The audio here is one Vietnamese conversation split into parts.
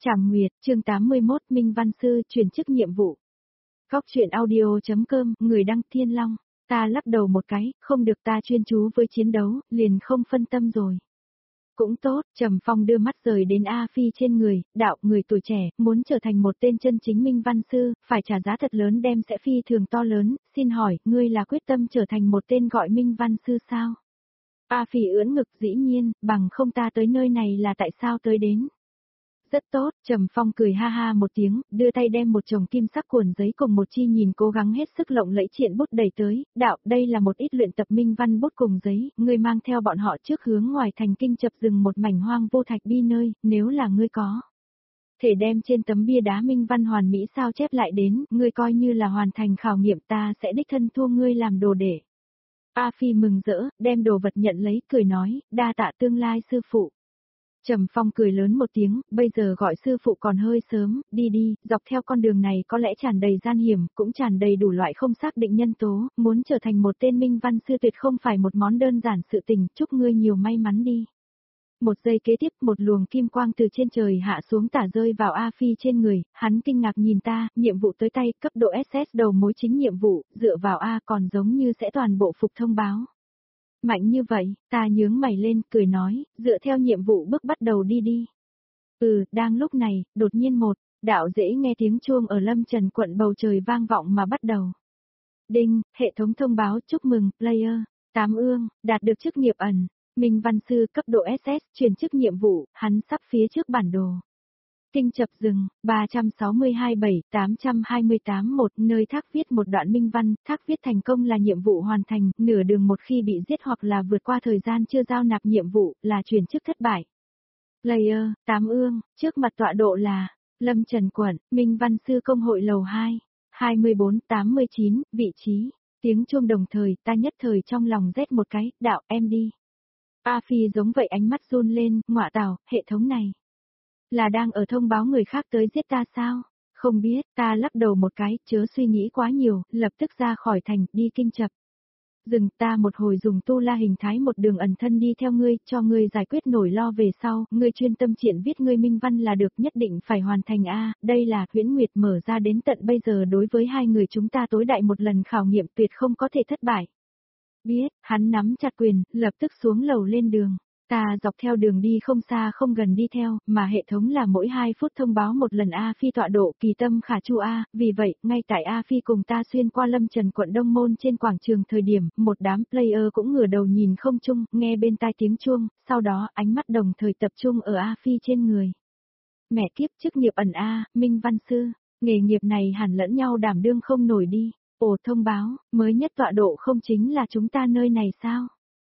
Trảm Nguyệt, chương 81, Minh Văn Sư truyền chức nhiệm vụ. Góc truyện audio.com, người đăng Thiên Long. Ta lắc đầu một cái, không được, ta chuyên chú với chiến đấu, liền không phân tâm rồi. Cũng tốt, Trầm Phong đưa mắt rời đến A Phi trên người, đạo, người tuổi trẻ, muốn trở thành một tên chân chính Minh Văn Sư, phải trả giá thật lớn, đem sẽ phi thường to lớn, xin hỏi, ngươi là quyết tâm trở thành một tên gọi Minh Văn Sư sao? A Phi ưỡn ngực, dĩ nhiên, bằng không ta tới nơi này là tại sao tới đến? Rất tốt, Trầm Phong cười ha ha một tiếng, đưa tay đem một chồng kim sắc cuộn giấy cùng một chi nhìn cố gắng hết sức lộng lẫy triện bút đẩy tới, đạo, đây là một ít luyện tập minh văn bút cùng giấy, ngươi mang theo bọn họ trước hướng ngoài thành kinh chập rừng một mảnh hoang vô thạch bi nơi, nếu là ngươi có thể đem trên tấm bia đá minh văn hoàn mỹ sao chép lại đến, ngươi coi như là hoàn thành khảo nghiệm, ta sẽ đích thân thu ngươi làm đồ để. A Phi mừng rỡ, đem đồ vật nhận lấy, cười nói, đa tạ tương lai sư phụ. Trầm Phong cười lớn một tiếng, bây giờ gọi sư phụ còn hơi sớm, đi đi, dọc theo con đường này có lẽ tràn đầy gian hiểm, cũng tràn đầy đủ loại không xác định nhân tố, muốn trở thành một tên Minh Văn Sư tuyệt không phải một món đơn giản sự tình, chúc ngươi nhiều may mắn đi. Một giây kế tiếp, một luồng kim quang từ trên trời hạ xuống tả rơi vào A Phi trên người, hắn kinh ngạc nhìn ta, nhiệm vụ tới tay, cấp độ SS đầu mối chính nhiệm vụ, dựa vào A còn giống như sẽ toàn bộ phục thông báo. Mạnh như vậy, ta nhướng mày lên, cười nói, dựa theo nhiệm vụ bước bắt đầu đi đi. Đang lúc này, đột nhiên một đạo dễ nghe tiếng chuông ở Lâm Trần quận bầu trời vang vọng mà bắt đầu. Đinh, hệ thống thông báo chúc mừng, player, Tám Ương, đạt được chức nghiệp ẩn, Minh Văn Sư cấp độ SS, truyền chức nhiệm vụ, hắn sắp phía trước bản đồ. Kinh chập rừng, 362-7-828-1, nơi thác viết một đoạn minh văn, thác viết thành công là nhiệm vụ hoàn thành, nửa đường một khi bị giết hoặc là vượt qua thời gian chưa giao nạp nhiệm vụ, là chuyển chức thất bại. Player, Tám Ương, trước mặt tọa độ là, Lâm Trần Quận, Minh Văn Sư Công hội lầu 2, 24-89, vị trí, tiếng chuông đồng thời, ta nhất thời trong lòng rét một cái, đạo, em đi. A Phi giống vậy ánh mắt run lên, ngọa tào, hệ thống này. Là đang ở thông báo người khác tới giết ta sao? Không biết, ta lắc đầu một cái, chớ suy nghĩ quá nhiều, lập tức ra khỏi thành, đi kinh chập. Dừng, ta một hồi dùng tu la hình thái một đường ẩn thân đi theo ngươi, cho ngươi giải quyết nổi lo về sau, ngươi chuyên tâm triện viết ngươi minh văn là được, nhất định phải hoàn thành a. Đây là Huyễn Nguyệt mở ra đến tận bây giờ đối với hai người chúng ta tối đại một lần khảo nghiệm, tuyệt không có thể thất bại. Biết, hắn nắm chặt quyền, lập tức xuống lầu lên đường. Ta dọc theo đường đi không xa không gần đi theo, mà hệ thống là mỗi 2 phút thông báo một lần A Phi tọa độ, kỳ tâm khả chu A, vì vậy, ngay tại A Phi cùng ta xuyên qua Lâm Trần quận Đông Môn trên quảng trường thời điểm, một đám player cũng ngửa đầu nhìn không chung, nghe bên tai tiếng chuông, sau đó ánh mắt đồng thời tập trung ở A Phi trên người. Mẹ kiếp, chức nghiệp ẩn A, Minh Văn Sư, nghề nghiệp này hẳn lẫn nhau đảm đương không nổi đi. Ồ, thông báo, mới nhất tọa độ không chính là chúng ta nơi này sao?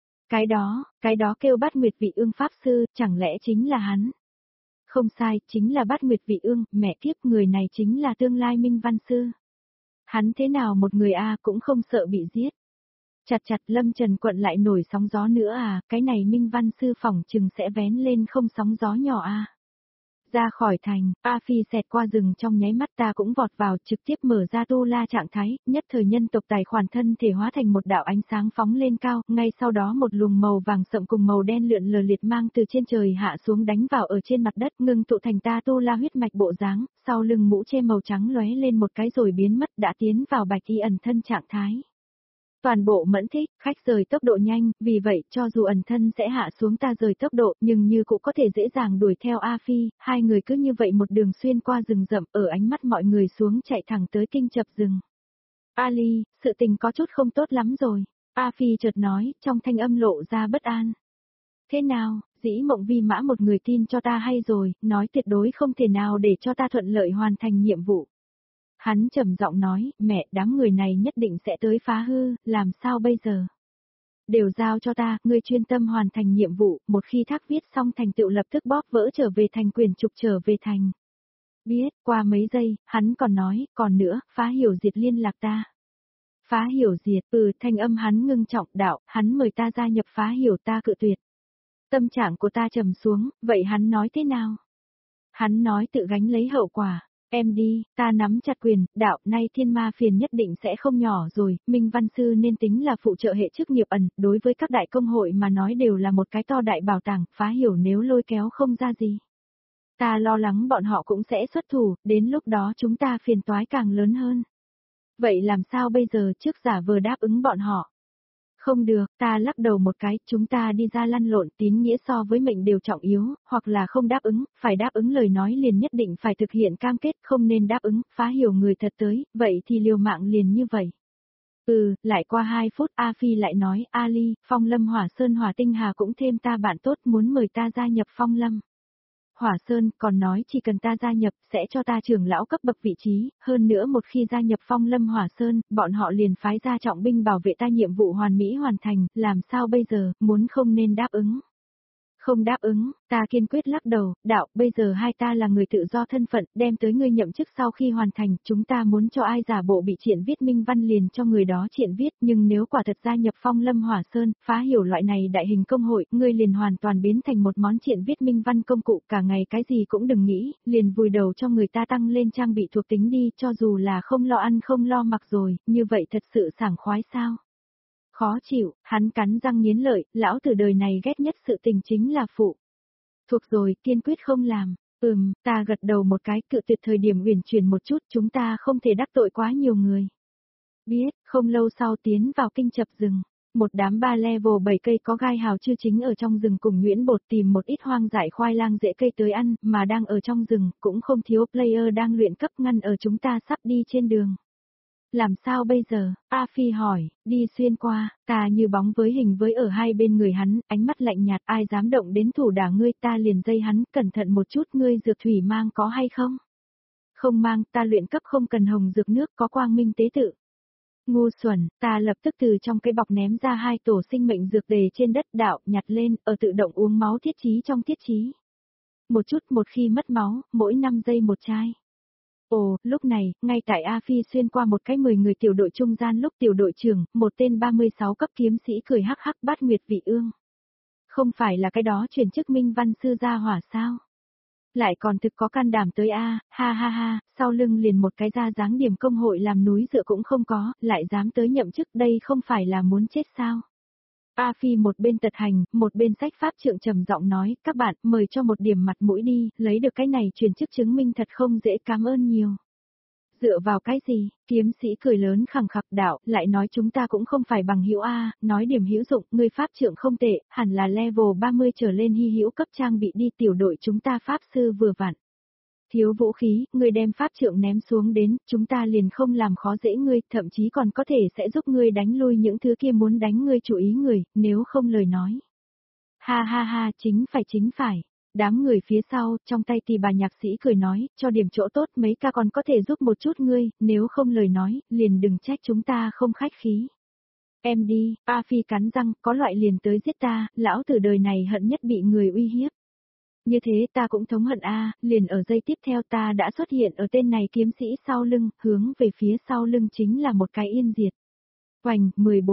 Cái đó kêu Bát Nguyệt Vị Ương Pháp Sư, chẳng lẽ chính là hắn? Không sai, chính là Bát Nguyệt Vị Ương, mẹ kiếp, người này chính là tương lai Minh Văn Sư. Hắn thế nào một người cũng không sợ bị giết. Chặt Lâm Trần quận lại nổi sóng gió nữa cái này Minh Văn Sư phỏng chừng sẽ vén lên không sóng gió nhỏ Ra khỏi thành, A Phi xẹt qua rừng trong nháy mắt, ta cũng vọt vào, trực tiếp mở ra tu la trạng thái, nhất thời nhân tộc tài khoản thân thể hóa thành một đạo ánh sáng phóng lên cao, ngay sau đó một luồng màu vàng sậm cùng màu đen lượn lờ liệt mang từ trên trời hạ xuống đánh vào ở trên mặt đất, ngưng tụ thành ta tu la huyết mạch bộ dáng, sau lưng mũ che màu trắng lóe lên một cái rồi biến mất, đã tiến vào bạch y ẩn thân trạng thái. Toàn bộ mẫn thích, khách rời tốc độ nhanh, vì vậy cho dù ẩn thân sẽ hạ xuống ta rời tốc độ, nhưng như cũng có thể dễ dàng đuổi theo A Phi, hai người cứ như vậy một đường xuyên qua rừng rậm, ở ánh mắt mọi người xuống chạy thẳng tới kinh chập rừng. Ali, sự tình có chút không tốt lắm rồi, A Phi chợt nói, trong thanh âm lộ ra bất an. Thế nào, dĩ mộng vi mã một người tin cho ta hay rồi, nói tuyệt đối không thể nào để cho ta thuận lợi hoàn thành nhiệm vụ. Hắn trầm giọng nói, mẹ, đám người này nhất định sẽ tới phá hư, làm sao bây giờ? Đều giao cho ta, ngươi chuyên tâm hoàn thành nhiệm vụ, một khi thác viết xong thành tựu lập tức bóp vỡ trở về thành, quyền trục trở về thành. Biết, qua mấy giây, hắn còn nói, còn nữa, Phá Hiểu Diệt liên lạc ta. Phá Hiểu Diệt, thanh âm hắn ngưng trọng, đạo, hắn mời ta gia nhập Phá Hiểu, ta cự tuyệt. Tâm trạng của ta trầm xuống, vậy hắn nói thế nào? Hắn nói tự gánh lấy hậu quả. Em đi, ta nắm chặt quyền, đạo, nay thiên ma phiền nhất định sẽ không nhỏ rồi, Minh Văn Sư nên tính là phụ trợ hệ chức nghiệp ẩn, đối với các đại công hội mà nói đều là một cái to đại bảo tàng, Phá Hiểu nếu lôi kéo không ra gì. Ta lo lắng bọn họ cũng sẽ xuất thủ, đến lúc đó chúng ta phiền toái càng lớn hơn. Vậy làm sao bây giờ trước giả vờ đáp ứng bọn họ? Không được, ta lắc đầu một cái, chúng ta đi ra lăn lộn, tín nghĩa so với mệnh đều trọng yếu, hoặc là không đáp ứng, phải đáp ứng lời nói liền nhất định phải thực hiện cam kết, không nên đáp ứng, phá hiểu người thật tới, vậy thì liều mạng liền như vậy. Lại qua 2 phút A Phi lại nói, Ali, Phong Lâm Hỏa Sơn Hỏa Tinh Hà cũng thêm ta bạn tốt muốn mời ta gia nhập Phong Lâm Hỏa Sơn, còn nói chỉ cần ta gia nhập sẽ cho ta trưởng lão cấp bậc vị trí, hơn nữa một khi gia nhập Phong Lâm Hỏa Sơn, bọn họ liền phái ra trọng binh bảo vệ ta, nhiệm vụ hoàn mỹ hoàn thành, làm sao bây giờ, muốn không nên đáp ứng. Không đáp ứng, ta kiên quyết lắc đầu, đạo, bây giờ hai ta là người tự do thân phận, đem tới ngươi nhậm chức sau khi hoàn thành, chúng ta muốn cho ai giả bộ bị triện viết minh văn liền cho người đó triện viết, nhưng nếu quả thật gia nhập Phong Lâm Hỏa Sơn, phá hiểu loại này đại hình công hội, ngươi liền hoàn toàn biến thành một món triện viết minh văn công cụ, cả ngày cái gì cũng đừng nghĩ, liền vùi đầu cho người ta tăng lên trang bị thuộc tính đi, cho dù là không lo ăn không lo mặc rồi, như vậy thật sự sảng khoái sao? Khó chịu, hắn cắn răng nghiến lợi, lão tử đời này ghét nhất sự tình chính là phụ. Thuộc rồi, kiên quyết không làm. Ta gật đầu một cái, cự tuyệt thời điểm uyển chuyển một chút, chúng ta không thể đắc tội quá nhiều người. Biết, không lâu sau tiến vào kinh chập rừng. Một đám 3 level 7 cây có gai hào chưa chính ở trong rừng cùng Nguyễn Bột tìm một ít hoang dại khoai lang rễ cây tới ăn, mà đang ở trong rừng, cũng không thiếu player đang luyện cấp ngăn ở chúng ta sắp đi trên đường. Làm sao bây giờ? A Phi hỏi, đi xuyên qua, ta như bóng với hình với ở hai bên người hắn, ánh mắt lạnh nhạt, ai dám động đến thủ đả ngươi, ta liền dây hắn, cẩn thận một chút, ngươi dược thủy mang có hay không? Không mang, ta luyện cấp không cần hồng dược nước, có quang minh tế tự. Ngu xuẩn, ta lập tức từ trong cái bọc ném ra 2 tổ sinh mệnh dược đề trên đất, đạo, nhặt lên, ở tự động uống máu thiết trí trong thiết trí. Một chút, một khi mất máu, mỗi 5 giây một chai. Ồ, lúc này, ngay tại A Phi xuyên qua một cái 10 người tiểu đội trung gian, lúc tiểu đội trưởng, một tên 36 cấp kiếm sĩ cười hắc hắc, Bát Nguyệt Vị Ương. Không phải là cái đó chuyển chức minh văn sư gia hỏa sao? Lại còn thực có can đảm tới A, ha ha ha, sau lưng liền một cái ra dáng điểm công hội làm núi dựa cũng không có, lại dám tới nhậm chức, đây không phải là muốn chết sao? A Phi một bên tật hành, một bên sách pháp trượng trầm giọng nói, các bạn, mời cho một điểm mặt mũi đi, lấy được cái này truyền chức chứng minh thật không dễ, cảm ơn nhiều. Dựa vào cái gì, kiếm sĩ cười lớn khẳng khặc, đạo, lại nói chúng ta cũng không phải bằng hữu A, nói điểm hữu dụng, người pháp trượng không tệ, hẳn là level 30 trở lên hy hữu cấp trang bị đi, tiểu đội chúng ta pháp sư vừa vặn. Thiếu vũ khí, ngươi đem pháp trượng ném xuống đến, chúng ta liền không làm khó dễ ngươi, thậm chí còn có thể sẽ giúp ngươi đánh lui những thứ kia muốn đánh ngươi chủ ý người, nếu không lời nói. Ha ha ha, chính phải. Đám người phía sau, trong tay thì bà nhạc sĩ cười nói, cho điểm chỗ tốt mấy ca còn có thể giúp một chút ngươi, nếu không lời nói, liền đừng trách chúng ta không khách khí. Em đi, A Phi cắn răng, có loại liền tới giết ta, lão tử đời này hận nhất bị người uy hiếp. Như thế ta cũng thống hận A, liền ở giây tiếp theo ta đã xuất hiện ở tên này kiếm sĩ sau lưng, hướng về phía sau lưng chính là một cái yên diệt. Hoành,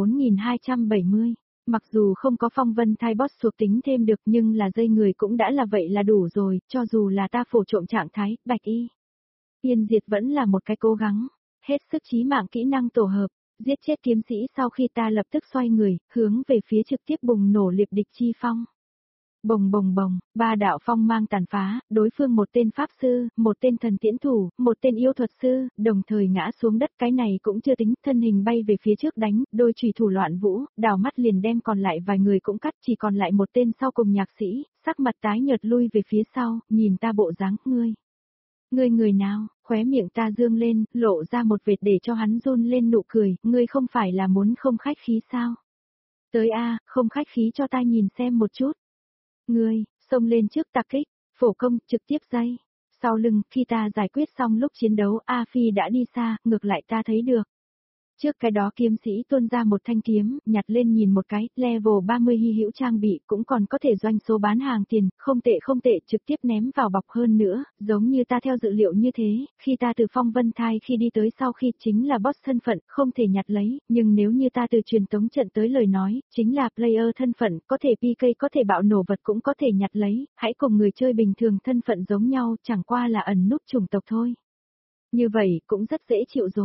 14.270. Mặc dù không có phong vân thai boss thuộc tính thêm được nhưng là dây người cũng đã là vậy là đủ rồi, cho dù là ta phổ trộm trạng thái, bạch y. Yên diệt vẫn là một cái cố gắng, hết sức chí mạng kỹ năng tổ hợp, giết chết kiếm sĩ sau khi ta lập tức xoay người, hướng về phía trực tiếp bùng nổ liệp địch chi phong. Bồng bồng bồng, 3 đạo phong mang tàn phá, đối phương một tên pháp sư, một tên thần tiễn thủ, một tên yêu thuật sư, đồng thời ngã xuống đất, cái này cũng chưa tính, thân hình bay về phía trước đánh, đôi chùy thủ loạn vũ, đào mắt liền đem còn lại vài người cũng cắt, chỉ còn lại một tên sau cùng nhạc sĩ, sắc mặt tái nhợt lui về phía sau, nhìn ta bộ dáng, ngươi người nào, khóe miệng ta dương lên, lộ ra một vệt để cho hắn run lên nụ cười, ngươi không phải là muốn không khách khí sao? Tới A, không khách khí cho ta nhìn xem một chút. Ngươi, xông lên trước tạc kích, phổ công, trực tiếp dây. Sau lưng, khi ta giải quyết xong lúc chiến đấu, A Phi đã đi xa, ngược lại ta thấy được. Trước cái đó kiếm sĩ tuôn ra một thanh kiếm, nhặt lên nhìn một cái, level 30 hy hữu trang bị, cũng còn có thể doanh số bán hàng tiền, không tệ, trực tiếp ném vào bọc hơn nữa, giống như ta theo dự liệu như thế, khi ta từ phong vân thai khi đi tới sau khi chính là boss thân phận, không thể nhặt lấy, nhưng nếu như ta từ truyền tống trận tới lời nói, chính là player thân phận, có thể PK có thể bạo nổ vật cũng có thể nhặt lấy, hãy cùng người chơi bình thường thân phận giống nhau, chẳng qua là ẩn nút chủng tộc thôi. Như vậy, cũng rất dễ chịu rồi.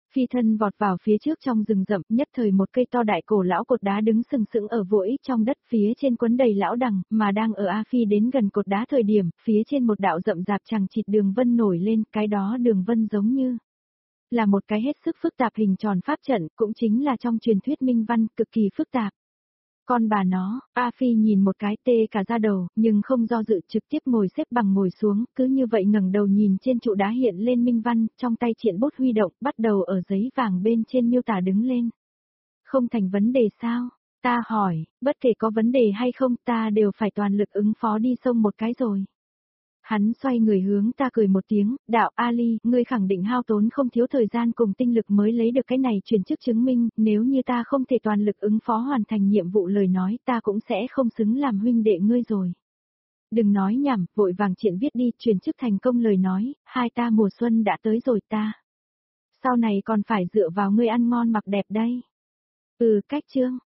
Phi thân vọt vào phía trước trong rừng rậm, nhất thời một cây to đại cổ lão cột đá đứng sừng sững ở vội trong đất, phía trên quấn đầy lão đằng, mà đang ở A Phi đến gần cột đá thời điểm, phía trên một đạo rậm rạp chằng chịt đường vân nổi lên, cái đó đường vân giống như là một cái hết sức phức tạp hình tròn pháp trận, cũng chính là trong truyền thuyết minh văn, cực kỳ phức tạp. Con bà nó, A Phi nhìn một cái tê cả da đầu, nhưng không do dự trực tiếp ngồi xếp bằng ngồi xuống, cứ như vậy ngẩng đầu nhìn trên trụ đá hiện lên minh văn, trong tay triện bút huy động, bắt đầu ở giấy vàng bên trên miêu tả đứng lên. Không thành vấn đề sao? Ta hỏi, bất kể có vấn đề hay không ta đều phải toàn lực ứng phó đi sông một cái rồi. Hắn xoay người hướng ta cười một tiếng, đạo Ali, ngươi khẳng định hao tốn không thiếu thời gian cùng tinh lực mới lấy được cái này truyền chức chứng minh, nếu như ta không thể toàn lực ứng phó hoàn thành nhiệm vụ lời nói ta cũng sẽ không xứng làm huynh đệ ngươi rồi. Đừng nói nhảm, vội vàng chuyện viết đi, truyền chức thành công lời nói, hai ta mùa xuân đã tới rồi ta. Sau này còn phải dựa vào ngươi ăn ngon mặc đẹp đây. Cách chương.